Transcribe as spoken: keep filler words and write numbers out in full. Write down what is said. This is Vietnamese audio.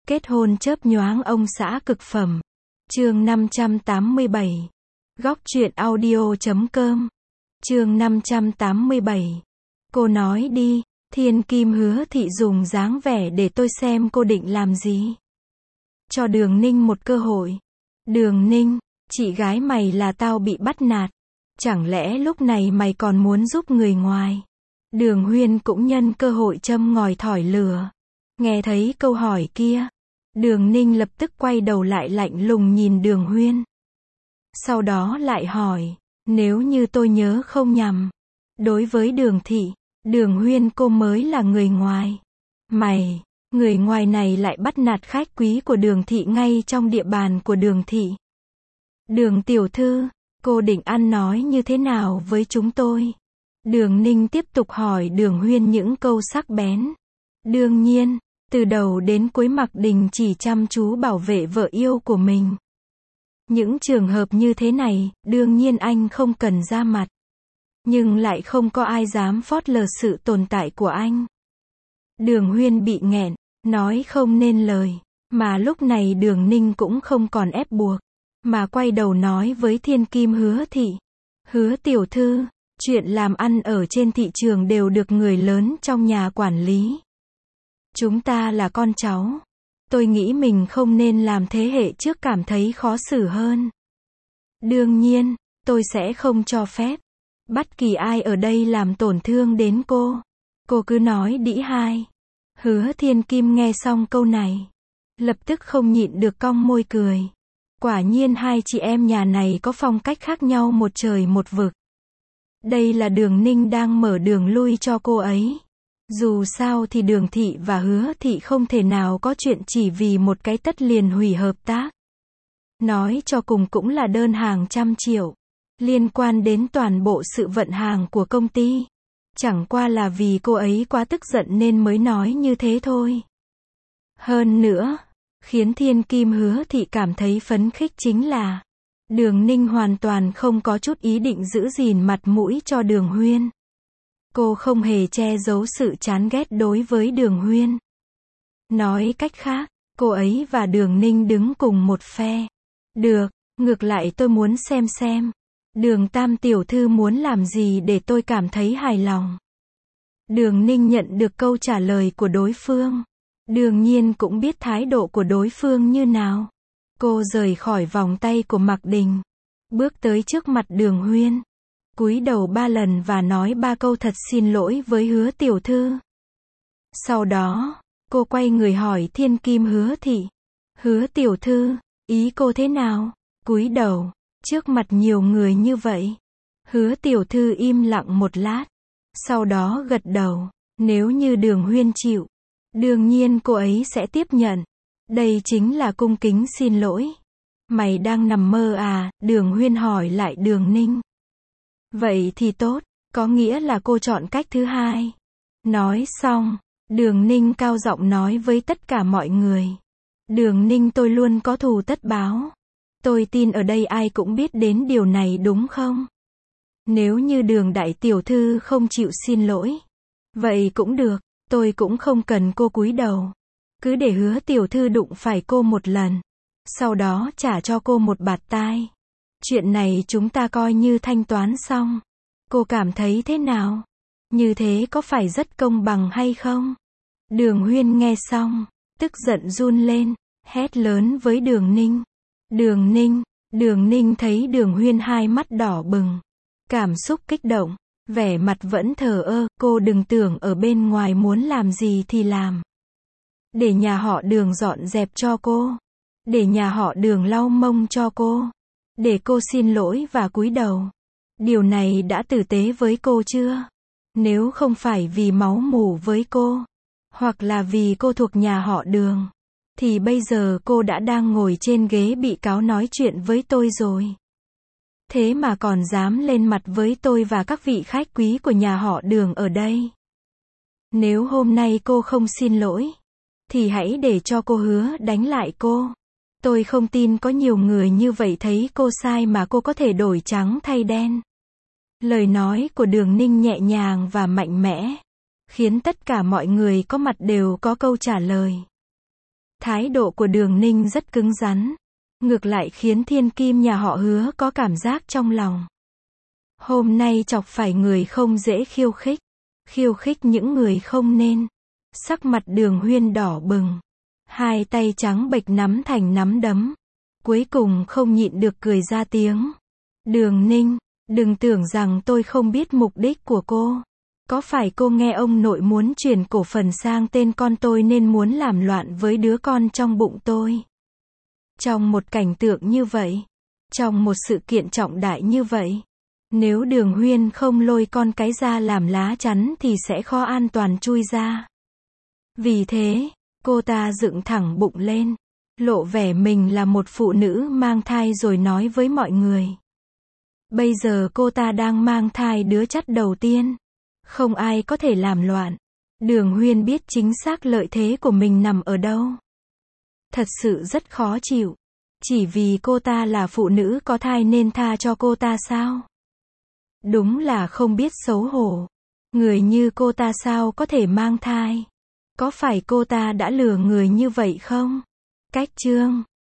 Kết hôn chớp nhoáng ông xã cực phẩm. Chương năm trăm tám mươi bảy. Góc truyện audio chấm com. Chương năm trăm tám mươi bảy. Cô nói đi, Thiên Kim Hứa Thị dùng dáng vẻ để tôi xem cô định làm gì. Cho Đường Ninh một cơ hội. Đường Ninh, chị gái mày là tao bị bắt nạt. Chẳng lẽ lúc này mày còn muốn giúp người ngoài? Đường Huyên cũng nhân cơ hội châm ngòi thổi lửa. Nghe thấy câu hỏi kia, Đường Ninh lập tức quay đầu lại lạnh lùng nhìn Đường Huyên. Sau đó lại hỏi, nếu như tôi nhớ không nhầm, đối với Đường Thị, Đường Huyên cô mới là người ngoài. Mày, người ngoài này lại bắt nạt khách quý của Đường Thị ngay trong địa bàn của Đường Thị. Đường tiểu thư, cô định ăn nói như thế nào với chúng tôi? Đường Ninh tiếp tục hỏi Đường Huyên những câu sắc bén. Đương nhiên, từ đầu đến cuối Mạc Đình chỉ chăm chú bảo vệ vợ yêu của mình. Những trường hợp như thế này, đương nhiên anh không cần ra mặt. Nhưng lại không có ai dám phớt lờ sự tồn tại của anh. Đường Huyên bị nghẹn, nói không nên lời. Mà lúc này Đường Ninh cũng không còn ép buộc, mà quay đầu nói với Thiên Kim Hứa Thị. Hứa tiểu thư, chuyện làm ăn ở trên thị trường đều được người lớn trong nhà quản lý. Chúng ta là con cháu. Tôi nghĩ mình không nên làm thế hệ trước cảm thấy khó xử hơn. Đương nhiên, tôi sẽ không cho phép bất kỳ ai ở đây làm tổn thương đến cô. Cô cứ nói đĩ hai. Hứa Thiên Kim nghe xong câu này, lập tức không nhịn được cong môi cười. Quả nhiên hai chị em nhà này có phong cách khác nhau một trời một vực. Đây là Đường Ninh đang mở đường lui cho cô ấy. Dù sao thì Đường Thị và Hứa Thị không thể nào có chuyện chỉ vì một cái tất liền hủy hợp tác. Nói cho cùng cũng là đơn hàng trăm triệu, liên quan đến toàn bộ sự vận hàng của công ty. Chẳng qua là vì cô ấy quá tức giận nên mới nói như thế thôi. Hơn nữa, khiến Thiên Kim Hứa Thị cảm thấy phấn khích chính là Đường Ninh hoàn toàn không có chút ý định giữ gìn mặt mũi cho Đường Huyên. Cô không hề che giấu sự chán ghét đối với Đường Huyên. Nói cách khác, cô ấy và Đường Ninh đứng cùng một phe. Được, ngược lại tôi muốn xem xem Đường Tam tiểu thư muốn làm gì để tôi cảm thấy hài lòng. Đường Ninh nhận được câu trả lời của đối phương, đương nhiên cũng biết thái độ của đối phương như nào. Cô rời khỏi vòng tay của Mạc Đình, bước tới trước mặt Đường Huyên, cúi đầu ba lần và nói ba câu thật xin lỗi với Hứa tiểu thư. Sau đó, cô quay người hỏi Thiên Kim Hứa Thị. Hứa tiểu thư, ý cô thế nào? Cúi đầu, trước mặt nhiều người như vậy. Hứa tiểu thư im lặng một lát, sau đó gật đầu. Nếu như Đường Huyên chịu, đương nhiên cô ấy sẽ tiếp nhận. Đây chính là cung kính xin lỗi. Mày đang nằm mơ à? Đường Huyên hỏi lại Đường Ninh. Vậy thì tốt, có nghĩa là cô chọn cách thứ hai. Nói xong, Đường Ninh cao giọng nói với tất cả mọi người. Đường Ninh tôi luôn có thù tất báo. Tôi tin ở đây ai cũng biết đến điều này đúng không? Nếu như Đường đại tiểu thư không chịu xin lỗi, vậy cũng được, tôi cũng không cần cô cúi đầu. Cứ để Hứa tiểu thư đụng phải cô một lần, sau đó trả cho cô một bạt tai. Chuyện này chúng ta coi như thanh toán xong. Cô cảm thấy thế nào? Như thế có phải rất công bằng hay không? Đường Huyên nghe xong, tức giận run lên, hét lớn với Đường Ninh. Đường Ninh, Đường Ninh thấy Đường Huyên hai mắt đỏ bừng, cảm xúc kích động, vẻ mặt vẫn thờ ơ. Cô đừng tưởng ở bên ngoài muốn làm gì thì làm. Để nhà họ Đường dọn dẹp cho cô. Để nhà họ Đường lau mông cho cô. Để cô xin lỗi và cúi đầu. Điều này đã tử tế với cô chưa? Nếu không phải vì máu mủ với cô, hoặc là vì cô thuộc nhà họ Đường, thì bây giờ cô đã đang ngồi trên ghế bị cáo nói chuyện với tôi rồi. Thế mà còn dám lên mặt với tôi và các vị khách quý của nhà họ Đường ở đây. Nếu hôm nay cô không xin lỗi, thì hãy để cho cô Hứa đánh lại cô. Tôi không tin có nhiều người như vậy thấy cô sai mà cô có thể đổi trắng thay đen. Lời nói của Đường Ninh nhẹ nhàng và mạnh mẽ, khiến tất cả mọi người có mặt đều có câu trả lời. Thái độ của Đường Ninh rất cứng rắn. Ngược lại khiến thiên kim nhà họ Hứa có cảm giác trong lòng. Hôm nay chọc phải người không dễ khiêu khích. Khiêu khích những người không nên. Sắc mặt Đường Huyên đỏ bừng. Hai tay trắng bệch nắm thành nắm đấm. Cuối cùng không nhịn được cười ra tiếng. Đường Ninh, đừng tưởng rằng tôi không biết mục đích của cô. Có phải cô nghe ông nội muốn chuyển cổ phần sang tên con tôi nên muốn làm loạn với đứa con trong bụng tôi? Trong một cảnh tượng như vậy, trong một sự kiện trọng đại như vậy, nếu Đường Huyên không lôi con cái ra làm lá chắn thì sẽ khó an toàn chui ra. Vì thế, cô ta dựng thẳng bụng lên, lộ vẻ mình là một phụ nữ mang thai rồi nói với mọi người. Bây giờ cô ta đang mang thai đứa chắt đầu tiên. Không ai có thể làm loạn. Đường Huyên biết chính xác lợi thế của mình nằm ở đâu. Thật sự rất khó chịu. Chỉ vì cô ta là phụ nữ có thai nên tha cho cô ta sao? Đúng là không biết xấu hổ. Người như cô ta sao có thể mang thai? Có phải cô ta đã lừa người như vậy không? Cách chương